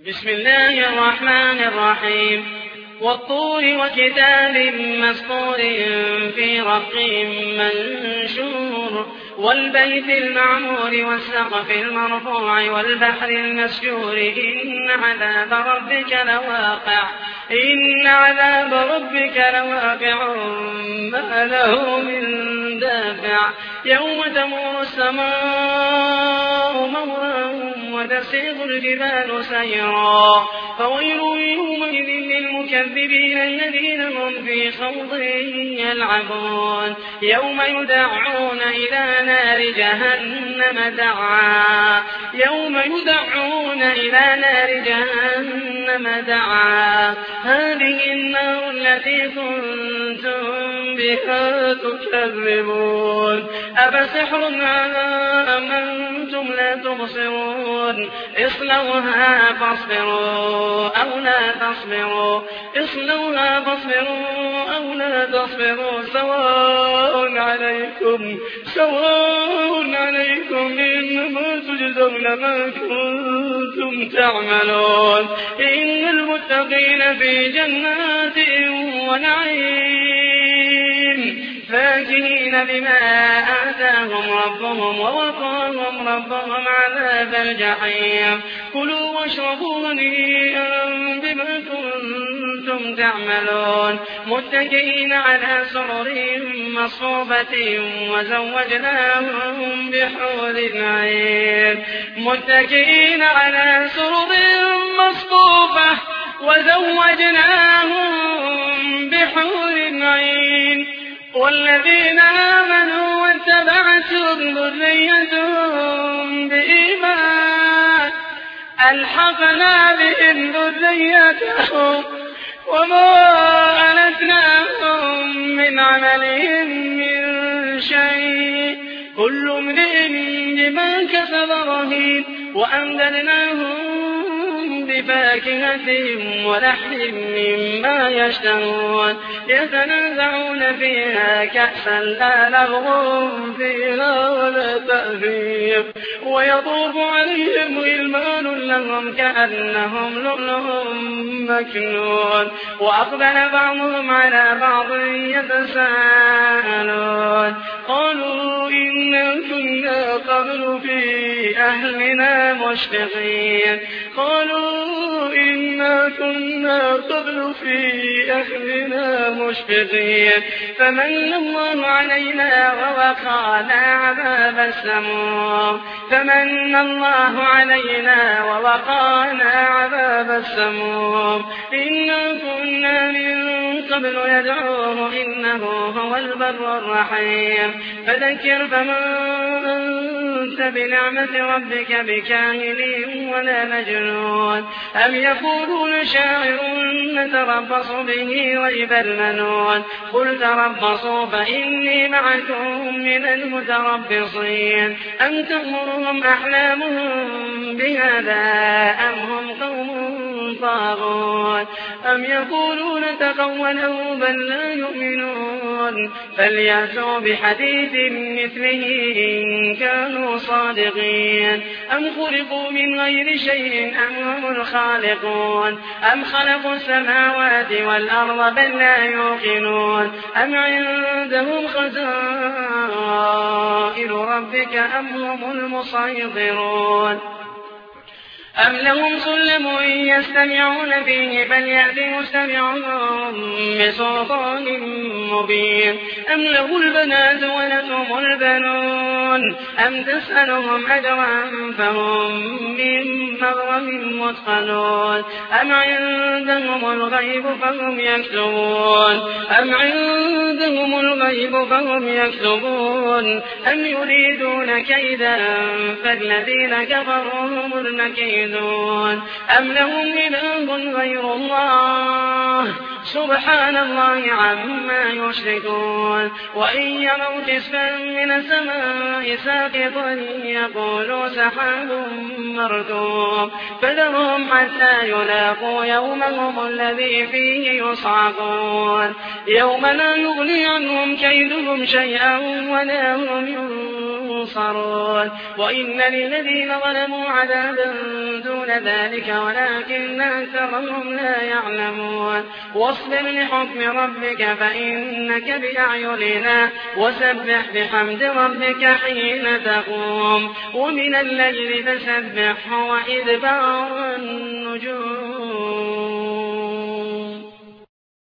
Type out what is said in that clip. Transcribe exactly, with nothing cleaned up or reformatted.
بسم الله الرحمن الرحيم والطور وكتاب مسطور في رق منشور والبيت المعمور والسقف المرفوع والبحر المسجور إن عذاب ربك لواقع إن عذاب ربك لواقع ما له من دافع يوم تمور السماء مورا وتسير الجبال سيرا فويل يومئذ للمكذبين الذين هم في خوض يلعبون يوم يدعون إلى نار جهنم دعا يوم يدعون إلى نار جهنم دعا هذه النار التي كنتم بها تكذبون أفسحر هذا أم أنتم لا تبصرون اصلوها فاصبروا أو لا تصبروا اصلوها فاصبروا أو لا تصبروا سواء عليكم سواء عليكم إنما تجزون ما كنتم تعملون إن المتقين في جنات ونعيم فاكهين بما آتاهم ربهم ووقاهم ربهم عذاب الجحيم كلوا واشربوا هنيئا بما كنتم تعملون متكئين على سرر مصفوفة وزوجناهم بحور عين متكئين على سرر مصفوفة وزوجناهم بحور عين والذين آمنوا واتبعتهم ذريتهم بإيمان ألحقنا بهم ذريتهم وما ألتناهم من عملهم من شيء كل امرئ بما كسب رهين وأمددناهم بفاكهة ولحم مما يشتهون يتنازعون فيها كأسا لا لغو فيها ولا تأثيم ويطوف عليهم غلمان لهم كأنهم لؤلؤ مكنون وأقبل بعضهم على بعض يتساءلون قالوا إنا كنا قبل في أهلنا مشفقين قالوا إنا كنا قبل في أهلنا مشفقين فمن الله علينا ووقانا عذاب السموم فمن الله علينا ووقانا عذاب السموم إنا كنا من قبل يدعوه إنه هو البر الرحيم فذكر فما أنت بنعمة ربك بكاهن ولا مجنون أم يقولون شاعر نتربص به ريب المنون قل تربصوا فإني معكم من المتربصين أم تأمرهم أحلامهم بهذا أم هم قوم طاغون أم يقولون تقوله بل لا يؤمنون فليأتوا بحديث مثله إن كانوا صادقين أم خلقوا من غير شيء أم هم الخالقون أم خلقوا السماوات والأرض بل لا يوقنون أم عندهم خزائن ربك أم هم المسيطرون أم لهم سلم يستمعون فيه فليأت مستمعهم بسلطان مبين أم له البنات ولكم البنون أم تسألهم أجرا فهم من مغرم مثقلون أم عندهم الغيب فهم يكتبون أم عندهم الغيب فهم يكتبون أم يريدون كيدا فالذين كفروا هم المكيدون أم لهم إله غير الله سبحان الله عما يشركون وإن يروا كسفا من السماء ساقطا يقولوا سحاب مركوب فذرهم حتى يلاقوا يومهم الذي فيه يصعقون يوم لا يغني عنهم كيدهم شيئا ولا هم ينصرون ينصرون وإن للذين ظلموا عذابا دون ذلك ولكن أكثرهم لا يعلمون واصبر لحكم ربك فإنك بأعيننا وسبح بحمد ربك حين تقوم ومن الليل فسبحه وإدبار النجوم